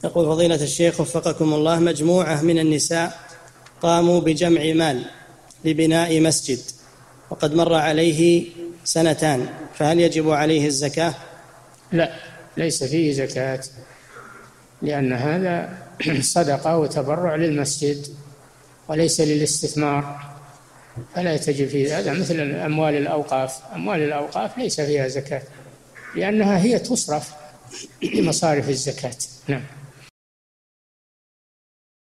يقول فضيلة الشيخ وفقكم الله، مجموعة من النساء قاموا بجمع مال لبناء مسجد وقد مر عليه 2 سنين، فهل يجب عليه الزكاة؟ لا، ليس فيه زكاة، لأن هذا صدقة وتبرع للمسجد وليس للاستثمار، فلا تجب فيه. هذا مثل أموال الأوقاف، أموال الأوقاف ليس فيها زكاة لأنها هي تصرف لمصارف الزكاة. نعم.